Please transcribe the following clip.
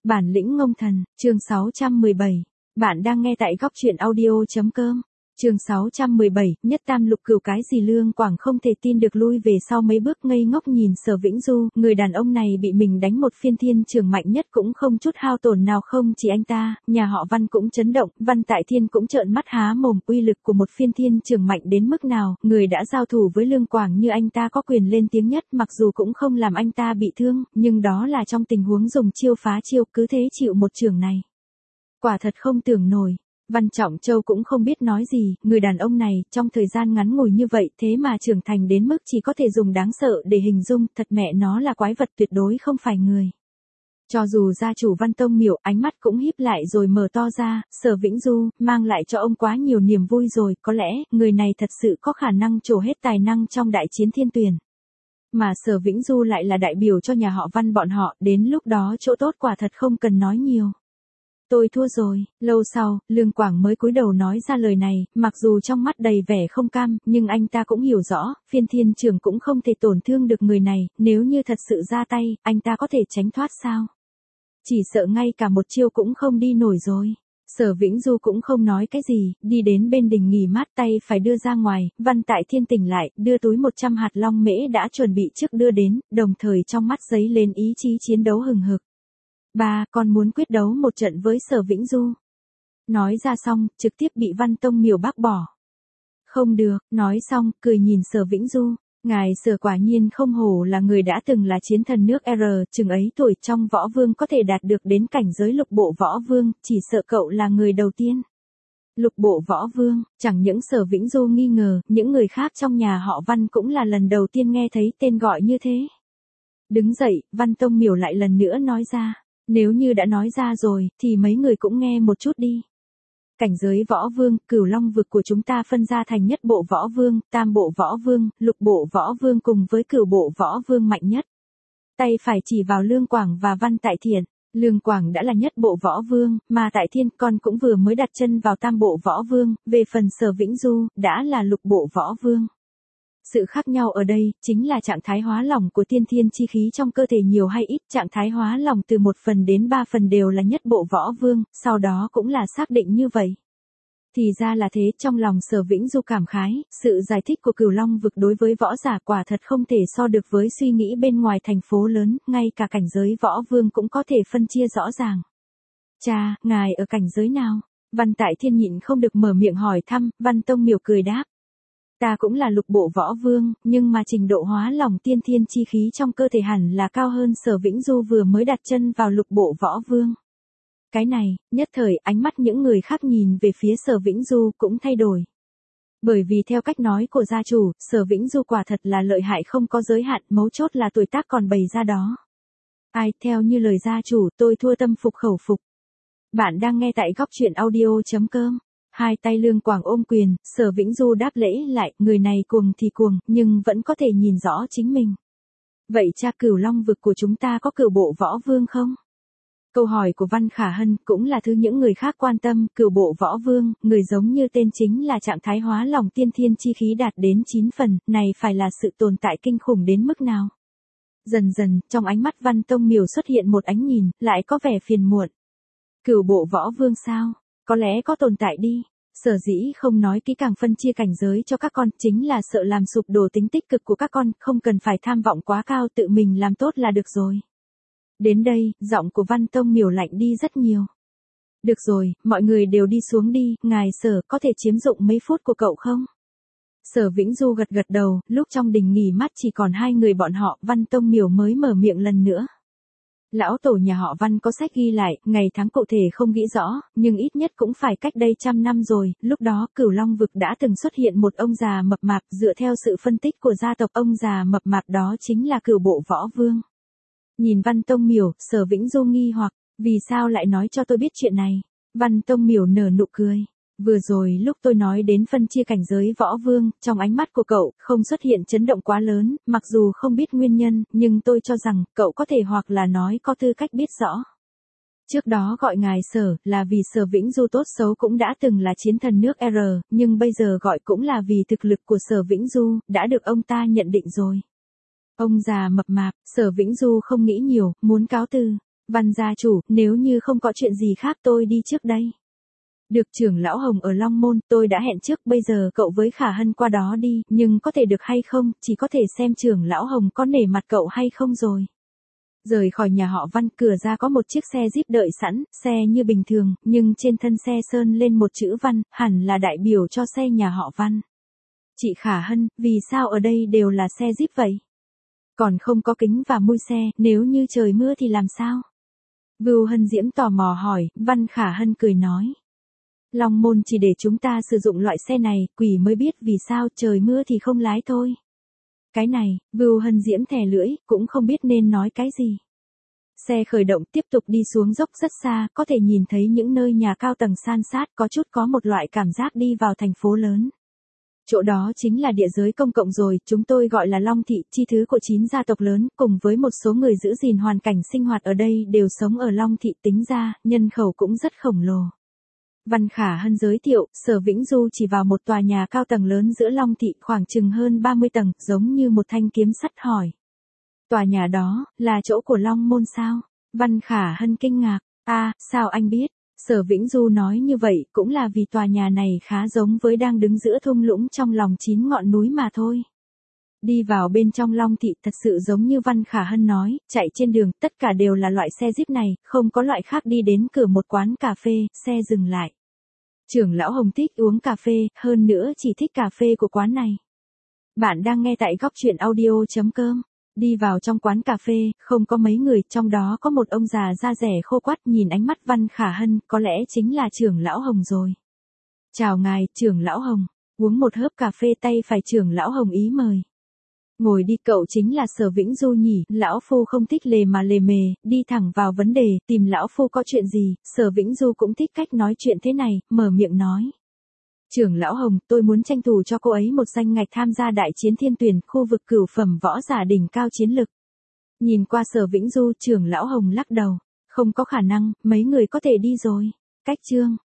Bản lĩnh ngông thần, chương 617. Bạn đang nghe tại góc truyện audio.com. Chương 617, nhất tam lục cửu cái gì Lương Quảng không thể tin được lui về sau mấy bước ngây ngốc nhìn Sở Vĩnh Du, người đàn ông này bị mình đánh một phiên thiên trường mạnh nhất cũng không chút hao tổn nào, không chỉ anh ta, nhà họ Văn cũng chấn động, Văn Tại Thiên cũng trợn mắt há mồm, uy lực của một phiên thiên trường mạnh đến mức nào, người đã giao thủ với Lương Quảng như anh ta có quyền lên tiếng nhất, mặc dù cũng không làm anh ta bị thương, nhưng đó là trong tình huống dùng chiêu phá chiêu, cứ thế chịu một trường này. Quả thật không tưởng nổi. Văn Trọng Châu cũng không biết nói gì, người đàn ông này, trong thời gian ngắn ngủi như vậy, thế mà trưởng thành đến mức chỉ có thể dùng đáng sợ để hình dung, thật mẹ nó là quái vật tuyệt đối không phải người. Cho dù gia chủ Văn Tông Miểu, ánh mắt cũng híp lại rồi mở to ra, Sở Vĩnh Du, mang lại cho ông quá nhiều niềm vui rồi, có lẽ, người này thật sự có khả năng trổ hết tài năng trong đại chiến thiên tuyển. Mà Sở Vĩnh Du lại là đại biểu cho nhà họ Văn bọn họ, đến lúc đó chỗ tốt quả thật không cần nói nhiều. Tôi thua rồi, lâu sau, Lương Quảng mới cúi đầu nói ra lời này, mặc dù trong mắt đầy vẻ không cam, nhưng anh ta cũng hiểu rõ, phiên thiên trường cũng không thể tổn thương được người này, nếu như thật sự ra tay, anh ta có thể tránh thoát sao? Chỉ sợ ngay cả một chiêu cũng không đi nổi rồi. Sở Vĩnh Du cũng không nói cái gì, đi đến bên đình nghỉ mát, tay phải đưa ra ngoài, Văn Tại Thiên tỉnh lại, đưa túi 100 hạt long mễ đã chuẩn bị trước đưa đến, đồng thời trong mắt giấy lên ý chí chiến đấu hừng hực. Ba, con muốn quyết đấu một trận với Sở Vĩnh Du. Nói ra xong, trực tiếp bị Văn Tông Miểu bác bỏ. Không được, nói xong, cười nhìn Sở Vĩnh Du. Ngài Sở quả nhiên không hổ là người đã từng là chiến thần nước R, chừng ấy tuổi trong võ vương có thể đạt được đến cảnh giới lục bộ võ vương, chỉ sợ cậu là người đầu tiên. Lục bộ võ vương, chẳng những Sở Vĩnh Du nghi ngờ, những người khác trong nhà họ Văn cũng là lần đầu tiên nghe thấy tên gọi như thế. Đứng dậy, Văn Tông Miểu lại lần nữa nói ra. Nếu như đã nói ra rồi, thì mấy người cũng nghe một chút đi. Cảnh giới võ vương, Cửu Long vực của chúng ta phân ra thành nhất bộ võ vương, tam bộ võ vương, lục bộ võ vương cùng với cửu bộ võ vương mạnh nhất. Tay phải chỉ vào Lương Quảng và Văn Tại Thiên. Lương Quảng đã là nhất bộ võ vương, mà Tại Thiên con cũng vừa mới đặt chân vào tam bộ võ vương, về phần Sở Vĩnh Du, đã là lục bộ võ vương. Sự khác nhau ở đây, chính là trạng thái hóa lỏng của tiên thiên chi khí trong cơ thể nhiều hay ít, trạng thái hóa lỏng từ 1 phần đến 3 phần đều là nhất bộ võ vương, sau đó cũng là xác định như vậy. Thì ra là thế, trong lòng Sở Vĩnh Du cảm khái, sự giải thích của Cửu Long vực đối với võ giả quả thật không thể so được với suy nghĩ bên ngoài thành phố lớn, ngay cả cảnh giới võ vương cũng có thể phân chia rõ ràng. Cha, ngài ở cảnh giới nào? Văn Tại Thiên nhịn không được mở miệng hỏi thăm, Văn Tông Miểu cười đáp. Ta cũng là lục bộ võ vương, nhưng mà trình độ hóa lỏng tiên thiên chi khí trong cơ thể hẳn là cao hơn Sở Vĩnh Du vừa mới đặt chân vào lục bộ võ vương. Cái này, nhất thời ánh mắt những người khác nhìn về phía Sở Vĩnh Du cũng thay đổi. Bởi vì theo cách nói của gia chủ, Sở Vĩnh Du quả thật là lợi hại không có giới hạn, mấu chốt là tuổi tác còn bày ra đó. Ai, theo như lời gia chủ, tôi thua tâm phục khẩu phục. Bạn đang nghe tại góc truyện audio.com. Hai tay Lương Quảng ôm quyền, Sở Vĩnh Du đáp lễ lại, người này cuồng thì cuồng, nhưng vẫn có thể nhìn rõ chính mình. Vậy cha, Cửu Long vực của chúng ta có cửu bộ võ vương không? Câu hỏi của Văn Khả Hân cũng là thứ những người khác quan tâm, cửu bộ võ vương, người giống như tên chính là trạng thái hóa lỏng tiên thiên chi khí đạt đến 9 phần, này phải là sự tồn tại kinh khủng đến mức nào? Dần dần, trong ánh mắt Văn Tông Miểu xuất hiện một ánh nhìn, lại có vẻ phiền muộn. Cửu bộ võ vương sao? Có lẽ có tồn tại đi. Sở dĩ không nói kỹ càng phân chia cảnh giới cho các con, chính là sợ làm sụp đổ tính tích cực của các con, không cần phải tham vọng quá cao, tự mình làm tốt là được rồi. Đến đây, giọng của Văn Tông Miểu lạnh đi rất nhiều. Được rồi, mọi người đều đi xuống đi, ngài Sở có thể chiếm dụng mấy phút của cậu không? Sở Vĩnh Du gật gật đầu, lúc trong đình nghỉ mát chỉ còn hai người bọn họ, Văn Tông Miểu mới mở miệng lần nữa. Lão tổ nhà họ Văn có sách ghi lại, ngày tháng cụ thể không nghĩ rõ, nhưng ít nhất cũng phải cách đây 100 năm rồi, lúc đó Cửu Long vực đã từng xuất hiện một ông già mập mạp, dựa theo sự phân tích của gia tộc ông già mập mạp đó chính là cửu bộ võ vương. Nhìn Văn Tông Miểu, Sở Vĩnh Du nghi hoặc, vì sao lại nói cho tôi biết chuyện này? Văn Tông Miểu nở nụ cười. Vừa rồi lúc tôi nói đến phân chia cảnh giới võ vương, trong ánh mắt của cậu, không xuất hiện chấn động quá lớn, mặc dù không biết nguyên nhân, nhưng tôi cho rằng, cậu có thể hoặc là nói có tư cách biết rõ. Trước đó gọi ngài Sở, là vì Sở Vĩnh Du tốt xấu cũng đã từng là chiến thần nước R, nhưng bây giờ gọi cũng là vì thực lực của Sở Vĩnh Du, đã được ông ta nhận định rồi. Ông già mập mạp, Sở Vĩnh Du không nghĩ nhiều, muốn cáo từ. Văn gia chủ, nếu như không có chuyện gì khác tôi đi trước đây. Được trưởng lão Hồng ở Long Môn, tôi đã hẹn trước, bây giờ cậu với Khả Hân qua đó đi, nhưng có thể được hay không, chỉ có thể xem trưởng lão Hồng có nể mặt cậu hay không rồi. Rời khỏi nhà họ Văn, cửa ra có một chiếc xe Jeep đợi sẵn, xe như bình thường, nhưng trên thân xe sơn lên một chữ Văn, hẳn là đại biểu cho xe nhà họ Văn. Chị Khả Hân, vì sao ở đây đều là xe Jeep vậy? Còn không có kính và mui xe, nếu như trời mưa thì làm sao? Vưu Hân Diễm tò mò hỏi, Văn Khả Hân cười nói. Long Môn chỉ để chúng ta sử dụng loại xe này, quỷ mới biết vì sao trời mưa thì không lái thôi. Cái này, Vưu Hân Diễm thè lưỡi, cũng không biết nên nói cái gì. Xe khởi động tiếp tục đi xuống dốc rất xa, có thể nhìn thấy những nơi nhà cao tầng san sát, có một loại cảm giác đi vào thành phố lớn. Chỗ đó chính là địa giới công cộng rồi, chúng tôi gọi là Long Thị, chi thứ của 9 gia tộc lớn, cùng với một số người giữ gìn hoàn cảnh sinh hoạt ở đây đều sống ở Long Thị, tính ra, nhân khẩu cũng rất khổng lồ. Văn Khả Hân giới thiệu, Sở Vĩnh Du chỉ vào một tòa nhà cao tầng lớn giữa Long Thị, khoảng chừng hơn 30 tầng, giống như một thanh kiếm sắt hỏi. Tòa nhà đó, là chỗ của Long Môn sao? Văn Khả Hân kinh ngạc, sao anh biết? Sở Vĩnh Du nói như vậy cũng là vì tòa nhà này khá giống với đang đứng giữa thung lũng trong lòng 9 ngọn núi mà thôi. Đi vào bên trong Long Thị thật sự giống như Văn Khả Hân nói, chạy trên đường, tất cả đều là loại xe Jeep này, không có loại khác. Đi đến cửa một quán cà phê, xe dừng lại. Trưởng lão Hồng thích uống cà phê, hơn nữa chỉ thích cà phê của quán này. Bạn đang nghe tại góc truyện audio.com. Đi vào trong quán cà phê, không có mấy người, trong đó có một ông già da rẻ khô quắt, nhìn ánh mắt Văn Khả Hân, có lẽ chính là trưởng lão Hồng rồi. Chào ngài, trưởng lão Hồng. Uống một hớp cà phê, tay phải trưởng lão Hồng ý mời. Ngồi đi, cậu chính là Sở Vĩnh Du nhỉ? Lão phu không thích lề mà lề mề, đi thẳng vào vấn đề, tìm lão phu có chuyện gì? Sở Vĩnh Du cũng thích cách nói chuyện thế này, mở miệng nói. Trưởng lão Hồng, tôi muốn tranh thủ cho cô ấy một danh ngạch tham gia đại chiến thiên tuyển, khu vực cửu phẩm võ giả đỉnh cao chiến lực. Nhìn qua Sở Vĩnh Du, trưởng lão Hồng lắc đầu. Không có khả năng, mấy người có thể đi rồi. Cách chương.